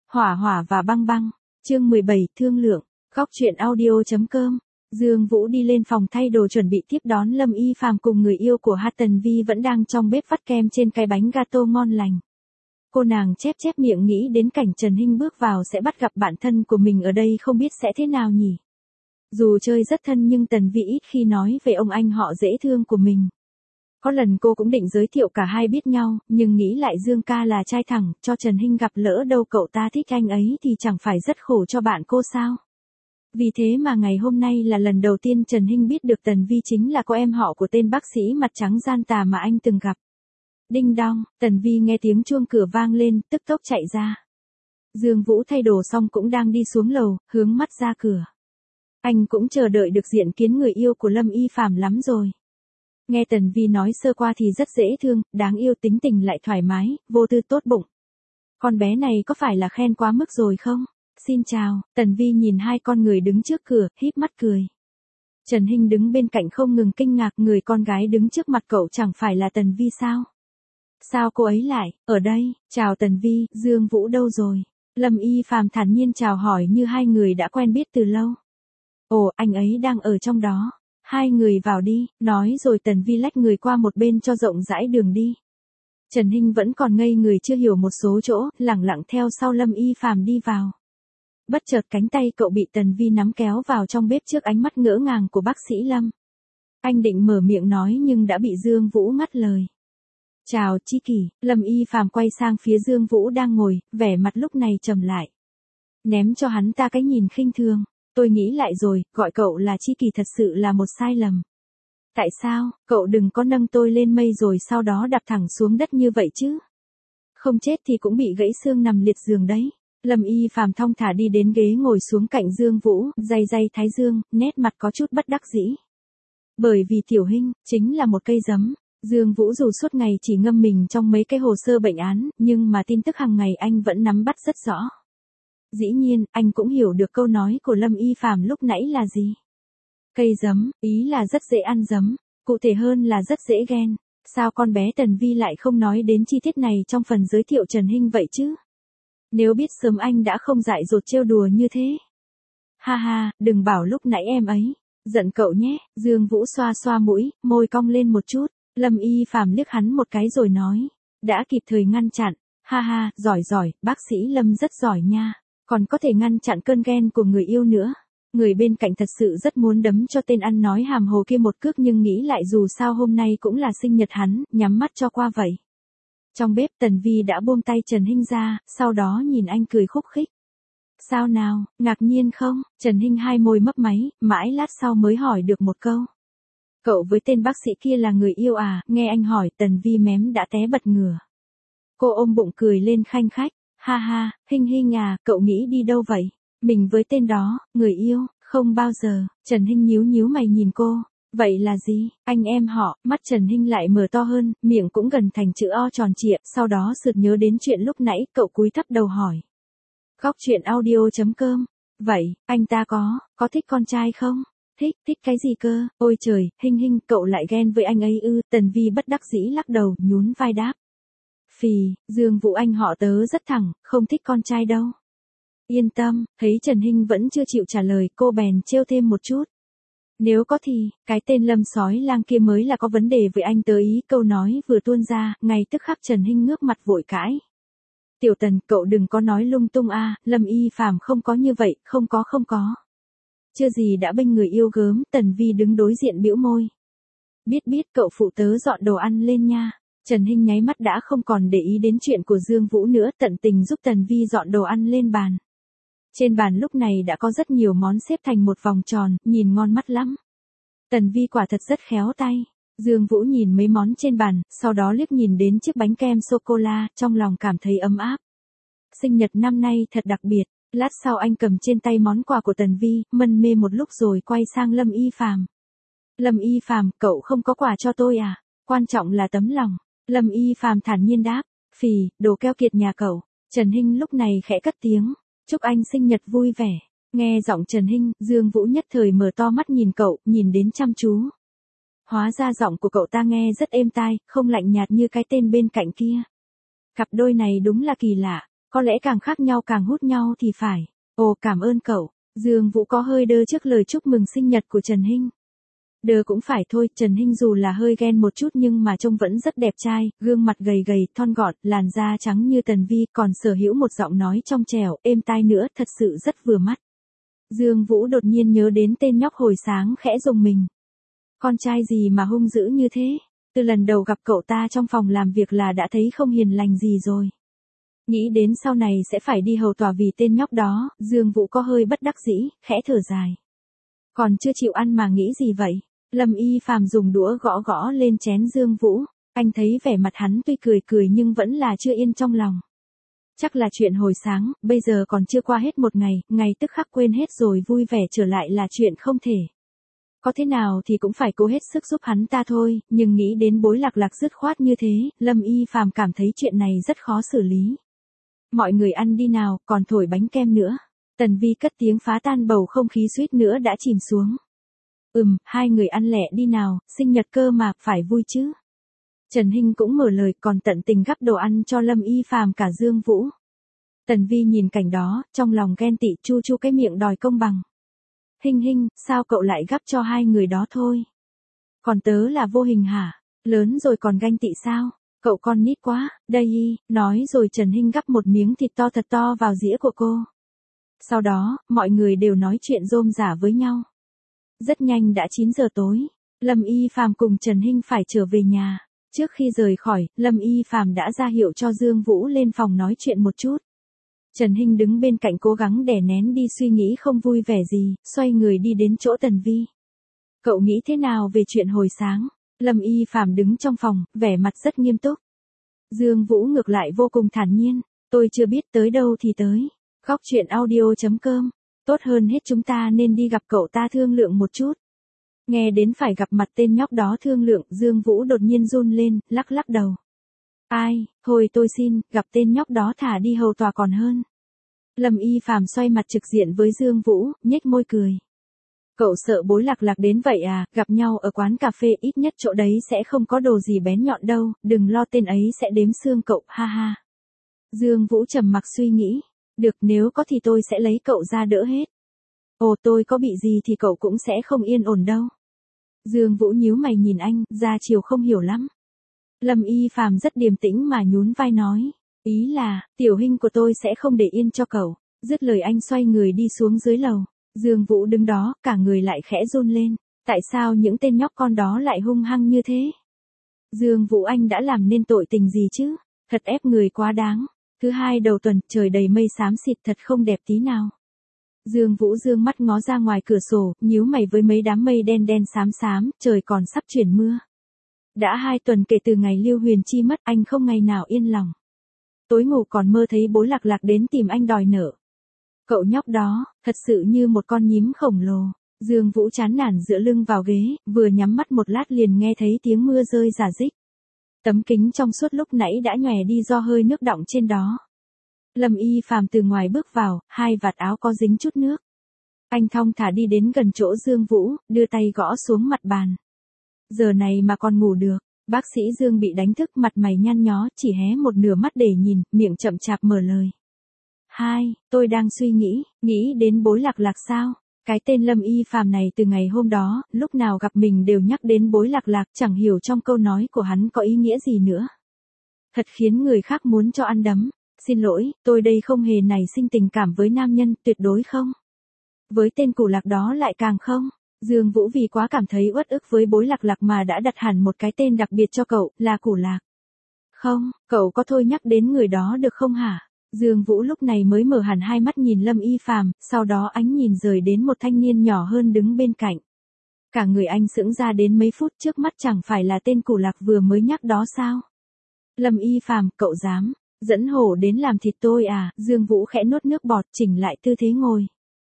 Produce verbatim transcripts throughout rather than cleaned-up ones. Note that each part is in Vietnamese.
Hỏa hỏa và băng băng. Chương mười bảy, thương lượng. Góc truyện audio.com. Dương Vũ đi lên phòng thay đồ chuẩn bị tiếp đón Lâm Y Phàm cùng người yêu của H Tần Vi vẫn đang trong bếp vắt kem trên cái bánh gato ngon lành. Cô nàng chép chép miệng nghĩ đến cảnh Trần Hinh bước vào sẽ bắt gặp bạn thân của mình ở đây không biết sẽ thế nào nhỉ. Dù chơi rất thân nhưng Tần Vi ít khi nói về ông anh họ dễ thương của mình. Có lần cô cũng định giới thiệu cả hai biết nhau, nhưng nghĩ lại Dương ca là trai thẳng, cho Trần Hinh gặp lỡ đâu cậu ta thích anh ấy thì chẳng phải rất khổ cho bạn cô sao. Vì thế mà ngày hôm nay là lần đầu tiên Trần Hinh biết được Tần Vi chính là cô em họ của tên bác sĩ mặt trắng gian tà mà anh từng gặp. Đinh đong, Tần Vi nghe tiếng chuông cửa vang lên, tức tốc chạy ra. Dương Vũ thay đồ xong cũng đang đi xuống lầu, hướng mắt ra cửa. Anh cũng chờ đợi được diện kiến người yêu của Lâm Y Phàm lắm rồi. Nghe Tần Vi nói sơ qua thì rất dễ thương, đáng yêu, tính tình lại thoải mái, vô tư tốt bụng. Con bé này có phải là khen quá mức rồi không? Xin chào, Tần Vi nhìn hai con người đứng trước cửa, híp mắt cười. Trần Hinh đứng bên cạnh không ngừng kinh ngạc, người con gái đứng trước mặt cậu chẳng phải là Tần Vi sao? Sao cô ấy lại, ở đây? Chào Tần Vi, Dương Vũ đâu rồi? Lâm Y Phàm thản nhiên chào hỏi như hai người đã quen biết từ lâu. Ồ, anh ấy đang ở trong đó. Hai người vào đi, nói rồi Tần Vi lách người qua một bên cho rộng rãi đường đi. Trần Hinh vẫn còn ngây người chưa hiểu một số chỗ, lẳng lặng theo sau Lâm Y Phàm đi vào. Bất chợt cánh tay cậu bị Tần Vi nắm kéo vào trong bếp trước ánh mắt ngỡ ngàng của bác sĩ Lâm. Anh định mở miệng nói nhưng đã bị Dương Vũ ngắt lời. Chào Chi Kỷ, Lâm Y Phàm quay sang phía Dương Vũ đang ngồi, vẻ mặt lúc này trầm lại. Ném cho hắn ta cái nhìn khinh thường. Tôi nghĩ lại rồi, gọi cậu là Chi Kỷ thật sự là một sai lầm. Tại sao, cậu đừng có nâng tôi lên mây rồi sau đó đạp thẳng xuống đất như vậy chứ. Không chết thì cũng bị gãy xương nằm liệt giường đấy. Lâm Y Phàm thong thả đi đến ghế ngồi xuống cạnh Dương Vũ, day day thái dương, nét mặt có chút bất đắc dĩ. Bởi vì Tiểu Hinh, chính là một cây giấm. Dương Vũ dù suốt ngày chỉ ngâm mình trong mấy cái hồ sơ bệnh án, nhưng mà tin tức hàng ngày anh vẫn nắm bắt rất rõ. Dĩ nhiên, anh cũng hiểu được câu nói của Lâm Y Phàm lúc nãy là gì. Cây giấm, ý là rất dễ ăn giấm, cụ thể hơn là rất dễ ghen. Sao con bé Tần Vi lại không nói đến chi tiết này trong phần giới thiệu Trần Hinh vậy chứ? Nếu biết sớm anh đã không dại dột trêu đùa như thế. Ha ha, đừng bảo lúc nãy em ấy. Giận cậu nhé, Dương Vũ xoa xoa mũi, môi cong lên một chút. Lâm Y Phàm liếc hắn một cái rồi nói. Đã kịp thời ngăn chặn. Ha ha, giỏi giỏi, bác sĩ Lâm rất giỏi nha. Còn có thể ngăn chặn cơn ghen của người yêu nữa. Người bên cạnh thật sự rất muốn đấm cho tên ăn nói hàm hồ kia một cước nhưng nghĩ lại dù sao hôm nay cũng là sinh nhật hắn, nhắm mắt cho qua vậy. Trong bếp Tần Vi đã buông tay Trần Hinh ra, sau đó nhìn anh cười khúc khích. Sao nào, ngạc nhiên không? Trần Hinh hai môi mấp máy, mãi lát sau mới hỏi được một câu. Cậu với tên bác sĩ kia là người yêu à? Nghe anh hỏi Tần Vi mém đã té bật ngửa. Cô ôm bụng cười lên khanh khách. Ha ha, Hinh Hinh à, cậu nghĩ đi đâu vậy? Mình với tên đó, người yêu, không bao giờ. Trần Hinh nhíu nhíu mày nhìn cô. Vậy là gì? Anh em họ, mắt Trần Hinh lại mở to hơn, miệng cũng gần thành chữ O tròn trịa, sau đó sực nhớ đến chuyện lúc nãy, cậu cúi thấp đầu hỏi. Góc truyện audio.com. Vậy, anh ta có, có thích con trai không? Thích, thích cái gì cơ? Ôi trời, Hinh Hinh, cậu lại ghen với anh ấy ư? Tần Vi bất đắc dĩ lắc đầu, nhún vai đáp. Phì, Dương Vũ anh họ tớ rất thẳng, không thích con trai đâu. Yên tâm, thấy Trần Hinh vẫn chưa chịu trả lời, cô bèn trêu thêm một chút. Nếu có thì, cái tên Lâm sói lang kia mới là có vấn đề với anh tớ ý, câu nói vừa tuôn ra, ngay tức khắc Trần Hinh ngước mặt vội cãi. Tiểu Tần, cậu đừng có nói lung tung a, Lâm Y Phàm không có như vậy, không có không có. Chưa gì đã bênh người yêu gớm, Tần Vi đứng đối diện bĩu môi. Biết biết cậu phụ tớ dọn đồ ăn lên nha. Trần Hinh nháy mắt đã không còn để ý đến chuyện của Dương Vũ nữa, tận tình giúp Tần Vi dọn đồ ăn lên bàn. Trên bàn lúc này đã có rất nhiều món xếp thành một vòng tròn, nhìn ngon mắt lắm. Tần Vi quả thật rất khéo tay. Dương Vũ nhìn mấy món trên bàn, sau đó liếc nhìn đến chiếc bánh kem sô-cô-la, trong lòng cảm thấy ấm áp. Sinh nhật năm nay thật đặc biệt. Lát sau anh cầm trên tay món quà của Tần Vi, mân mê một lúc rồi quay sang Lâm Y Phàm. Lâm Y Phàm, cậu không có quà cho tôi à? Quan trọng là tấm lòng. Lâm Y Phàm thản nhiên đáp. Phì, đồ keo kiệt nhà cậu. Trần Hinh lúc này khẽ cất tiếng. Chúc anh sinh nhật vui vẻ. Nghe giọng Trần Hinh, Dương Vũ nhất thời mở to mắt nhìn cậu, nhìn đến chăm chú. Hóa ra giọng của cậu ta nghe rất êm tai, không lạnh nhạt như cái tên bên cạnh kia. Cặp đôi này đúng là kỳ lạ. Có lẽ càng khác nhau càng hút nhau thì phải. Ồ, cảm ơn cậu. Dương Vũ có hơi đơ trước lời chúc mừng sinh nhật của Trần Hinh. Đơ cũng phải thôi, Trần Hinh dù là hơi ghen một chút nhưng mà trông vẫn rất đẹp trai, gương mặt gầy gầy, thon gọn, làn da trắng như tần vi, còn sở hữu một giọng nói trong trẻo, êm tai nữa, thật sự rất vừa mắt. Dương Vũ đột nhiên nhớ đến tên nhóc hồi sáng khẽ rùng mình. Con trai gì mà hung dữ như thế? Từ lần đầu gặp cậu ta trong phòng làm việc là đã thấy không hiền lành gì rồi. Nghĩ đến sau này sẽ phải đi hầu tòa vì tên nhóc đó, Dương Vũ có hơi bất đắc dĩ, khẽ thở dài. Còn chưa chịu ăn mà nghĩ gì vậy? Lâm Y Phàm dùng đũa gõ gõ lên chén Dương Vũ, anh thấy vẻ mặt hắn tuy cười cười nhưng vẫn là chưa yên trong lòng. Chắc là chuyện hồi sáng, bây giờ còn chưa qua hết một ngày, ngày tức khắc quên hết rồi vui vẻ trở lại là chuyện không thể. Có thế nào thì cũng phải cố hết sức giúp hắn ta thôi, nhưng nghĩ đến Bối Lạc Lạc dứt khoát như thế, Lâm Y Phàm cảm thấy chuyện này rất khó xử lý. Mọi người ăn đi nào, còn thổi bánh kem nữa. Tần Vi cất tiếng phá tan bầu không khí suýt nữa đã chìm xuống. Ừm, hai người ăn lẹ đi nào, sinh nhật cơ mà, phải vui chứ. Trần Hinh cũng mở lời còn tận tình gắp đồ ăn cho Lâm Y Phàm cả Dương Vũ. Tần Vi nhìn cảnh đó, trong lòng ghen tị chu chu cái miệng đòi công bằng. Hinh Hinh, sao cậu lại gắp cho hai người đó thôi? Còn tớ là Vô Hình hả? Lớn rồi còn ganh tị sao? Cậu con nít quá, đây y, nói rồi Trần Hinh gắp một miếng thịt to thật to vào dĩa của cô. Sau đó, mọi người đều nói chuyện rôm rả với nhau. Rất nhanh đã chín giờ tối, Lâm Y Phàm cùng Trần Hinh phải trở về nhà. Trước khi rời khỏi, Lâm Y Phàm đã ra hiệu cho Dương Vũ lên phòng nói chuyện một chút. Trần Hinh đứng bên cạnh cố gắng đè nén đi suy nghĩ không vui vẻ gì, xoay người đi đến chỗ Tần Vi. Cậu nghĩ thế nào về chuyện hồi sáng? Lâm Y Phàm đứng trong phòng, vẻ mặt rất nghiêm túc. Dương Vũ ngược lại vô cùng thản nhiên, tôi chưa biết tới đâu thì tới. Góc truyện audio chấm com, tốt hơn hết chúng ta nên đi gặp cậu ta thương lượng một chút. Nghe đến phải gặp mặt tên nhóc đó thương lượng, Dương Vũ đột nhiên run lên, lắc lắc đầu. Ai, thôi tôi xin, gặp tên nhóc đó thả đi hầu tòa còn hơn. Lâm Y Phàm xoay mặt trực diện với Dương Vũ, nhếch môi cười. Cậu sợ Bối Lạc Lạc đến vậy à, gặp nhau ở quán cà phê ít nhất chỗ đấy sẽ không có đồ gì bén nhọn đâu, đừng lo tên ấy sẽ đếm xương cậu, ha ha. Dương Vũ trầm mặc suy nghĩ, được nếu có thì tôi sẽ lấy cậu ra đỡ hết. Ồ tôi có bị gì thì cậu cũng sẽ không yên ổn đâu. Dương Vũ nhíu mày nhìn anh, ra chiều không hiểu lắm. Lâm Y Phàm rất điềm tĩnh mà nhún vai nói, ý là, tiểu Hinh của tôi sẽ không để yên cho cậu. Dứt lời anh xoay người đi xuống dưới lầu. Dương Vũ đứng đó, cả người lại khẽ run lên. Tại sao những tên nhóc con đó lại hung hăng như thế? Dương Vũ anh đã làm nên tội tình gì chứ? Thật ép người quá đáng. Thứ hai đầu tuần, trời đầy mây xám xịt thật không đẹp tí nào. Dương Vũ dương mắt ngó ra ngoài cửa sổ, nhíu mày với mấy đám mây đen đen xám xám, trời còn sắp chuyển mưa. Đã hai tuần kể từ ngày Lưu Huyền Chi mất, anh không ngày nào yên lòng. Tối ngủ còn mơ thấy Bối Lạc Lạc đến tìm anh đòi nợ. Cậu nhóc đó, thật sự như một con nhím khổng lồ. Dương Vũ chán nản dựa lưng vào ghế, vừa nhắm mắt một lát liền nghe thấy tiếng mưa rơi rả rích. Tấm kính trong suốt lúc nãy đã nhòe đi do hơi nước đọng trên đó. Lâm Y Phàm từ ngoài bước vào, hai vạt áo có dính chút nước. Anh thong thả đi đến gần chỗ Dương Vũ, đưa tay gõ xuống mặt bàn. Giờ này mà còn ngủ được, bác sĩ Dương bị đánh thức, mặt mày nhăn nhó, chỉ hé một nửa mắt để nhìn, miệng chậm chạp mở lời. Hai, tôi đang suy nghĩ, nghĩ đến Bối Lạc Lạc sao? Cái tên Lâm Y Phàm này từ ngày hôm đó, lúc nào gặp mình đều nhắc đến Bối Lạc Lạc, chẳng hiểu trong câu nói của hắn có ý nghĩa gì nữa. Thật khiến người khác muốn cho ăn đấm. Xin lỗi, tôi đây không hề nảy sinh tình cảm với nam nhân, tuyệt đối không. Với tên Củ Lạc đó lại càng không. Dương Vũ vì quá cảm thấy uất ức với Bối Lạc Lạc mà đã đặt hẳn một cái tên đặc biệt cho cậu, là Củ Lạc. Không, cậu có thôi nhắc đến người đó được không hả? Dương Vũ lúc này mới mở hẳn hai mắt nhìn Lâm Y Phàm, sau đó ánh nhìn rời đến một thanh niên nhỏ hơn đứng bên cạnh. Cả người anh sững ra đến mấy phút, trước mắt chẳng phải là tên Củ Lạc vừa mới nhắc đó sao? Lâm Y Phàm, cậu dám dẫn hổ đến làm thịt tôi à? Dương Vũ khẽ nuốt nước bọt, chỉnh lại tư thế ngồi.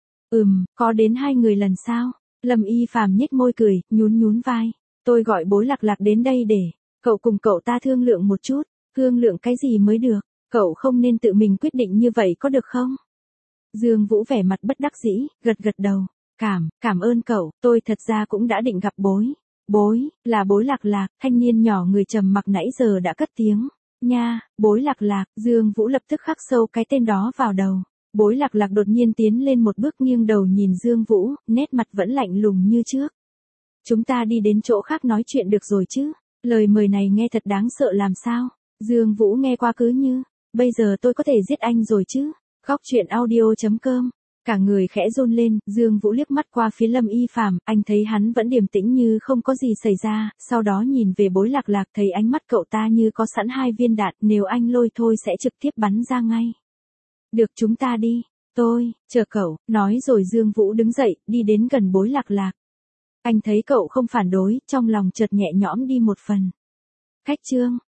Ừm, có đến hai người lần sao? Lâm Y Phàm nhếch môi cười, nhún nhún vai. Tôi gọi Bối Lạc Lạc đến đây để cậu cùng cậu ta thương lượng một chút. Thương lượng cái gì mới được? Cậu không nên tự mình quyết định như vậy có được không? Dương Vũ vẻ mặt bất đắc dĩ, gật gật đầu. Cảm, cảm ơn cậu, tôi thật ra cũng đã định gặp Bối. Bối, là Bối Lạc Lạc, thanh niên nhỏ người trầm mặc nãy giờ đã cất tiếng. Nha, Bối Lạc Lạc, Dương Vũ lập tức khắc sâu cái tên đó vào đầu. Bối Lạc Lạc đột nhiên tiến lên một bước nghiêng đầu nhìn Dương Vũ, nét mặt vẫn lạnh lùng như trước. Chúng ta đi đến chỗ khác nói chuyện được rồi chứ, lời mời này nghe thật đáng sợ làm sao. Dương Vũ nghe qua cứ như, bây giờ tôi có thể giết anh rồi chứ. Khóc chuyện audio chấm com. Cả người khẽ run lên, Dương Vũ liếc mắt qua phía Lâm Y Phàm, anh thấy hắn vẫn điềm tĩnh như không có gì xảy ra, sau đó nhìn về Bối Lạc Lạc thấy ánh mắt cậu ta như có sẵn hai viên đạn, nếu anh lôi thôi sẽ trực tiếp bắn ra ngay. Được chúng ta đi, tôi, chờ cậu, nói rồi Dương Vũ đứng dậy, đi đến gần Bối Lạc Lạc. Anh thấy cậu không phản đối, trong lòng chợt nhẹ nhõm đi một phần. Khách trương.